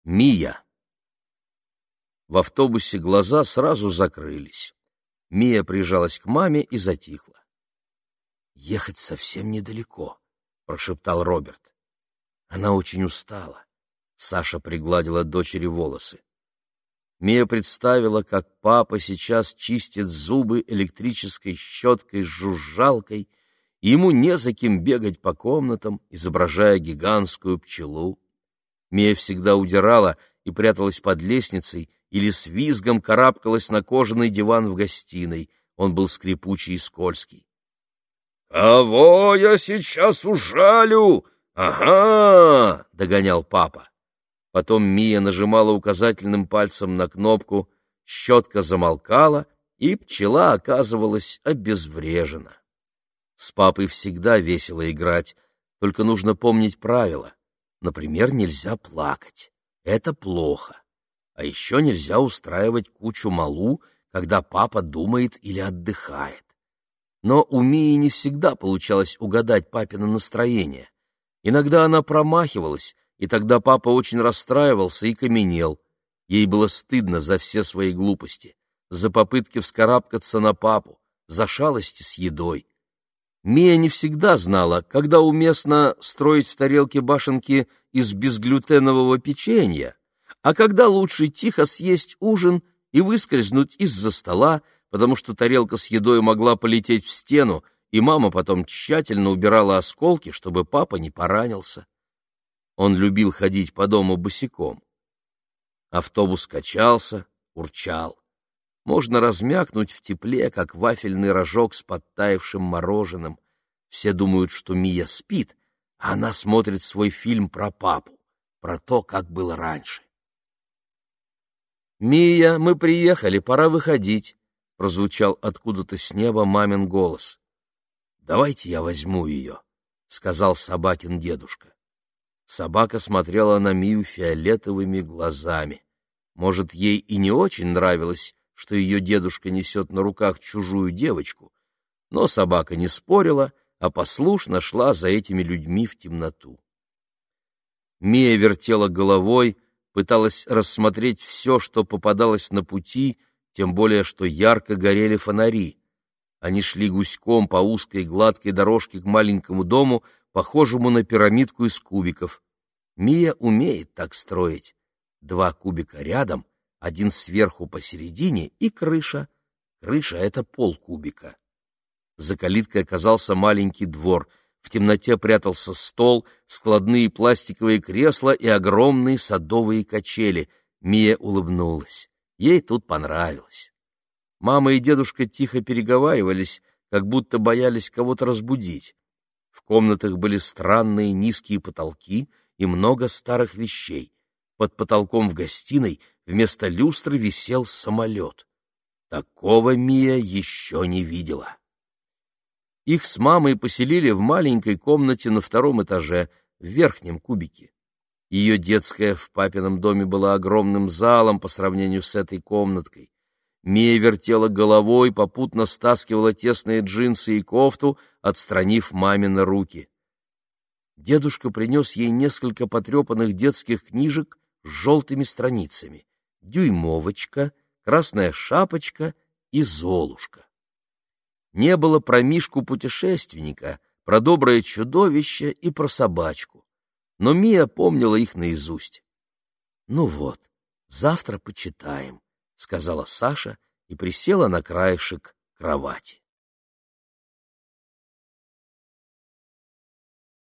Мия. В автобусе глаза сразу закрылись. Мия прижалась к маме и затихла. «Ехать совсем недалеко», — прошептал Роберт. Она очень устала. Саша пригладила дочери волосы. Мия представила, как папа сейчас чистит зубы электрической щеткой с жужжалкой, и ему не за кем бегать по комнатам, изображая гигантскую пчелу. Мия всегда удирала и пряталась под лестницей или с визгом карабкалась на кожаный диван в гостиной. Он был скрипучий и скользкий. «Кого я сейчас ужалю? Ага!» — догонял папа. Потом Мия нажимала указательным пальцем на кнопку, щетка замолкала, и пчела оказывалась обезврежена. С папой всегда весело играть, только нужно помнить правила. Например, нельзя плакать. Это плохо. А еще нельзя устраивать кучу малу, когда папа думает или отдыхает. Но у Мии не всегда получалось угадать папино настроение. Иногда она промахивалась, и тогда папа очень расстраивался и каменел. Ей было стыдно за все свои глупости, за попытки вскарабкаться на папу, за шалости с едой. Мия не всегда знала, когда уместно строить в тарелке башенки из безглютенового печенья, а когда лучше тихо съесть ужин и выскользнуть из-за стола, потому что тарелка с едой могла полететь в стену, и мама потом тщательно убирала осколки, чтобы папа не поранился. Он любил ходить по дому босиком. Автобус качался, урчал. Можно размякнуть в тепле, как вафельный рожок с подтаявшим мороженым. Все думают, что Мия спит, а она смотрит свой фильм про папу, про то, как было раньше. «Мия, мы приехали, пора выходить», — прозвучал откуда-то с неба мамин голос. «Давайте я возьму ее», — сказал собакин дедушка. Собака смотрела на Мию фиолетовыми глазами. Может, ей и не очень нравилось, что ее дедушка несет на руках чужую девочку, но собака не спорила, а послушно шла за этими людьми в темноту. Мия вертела головой, пыталась рассмотреть все, что попадалось на пути, тем более, что ярко горели фонари. Они шли гуськом по узкой гладкой дорожке к маленькому дому, похожему на пирамидку из кубиков. Мия умеет так строить. 2 кубика рядом, один сверху посередине и крыша. Крыша — это полкубика. За калиткой оказался маленький двор. В темноте прятался стол, складные пластиковые кресла и огромные садовые качели. Мия улыбнулась. Ей тут понравилось. Мама и дедушка тихо переговаривались, как будто боялись кого-то разбудить. В комнатах были странные низкие потолки и много старых вещей. Под потолком в гостиной вместо люстры висел самолет. Такого Мия еще не видела. Их с мамой поселили в маленькой комнате на 2-м этаже, в верхнем кубике. Ее детская в папином доме была огромным залом по сравнению с этой комнаткой. Мия вертела головой, попутно стаскивала тесные джинсы и кофту, отстранив мамины руки. Дедушка принес ей несколько потрепанных детских книжек с желтыми страницами: «Дюймовочка», «Красная шапочка» и «Золушка». Не было про Мишку-путешественника, про доброе чудовище и про собачку. Но Мия помнила их наизусть. «Ну вот, завтра почитаем», — сказала Саша и присела на краешек кровати.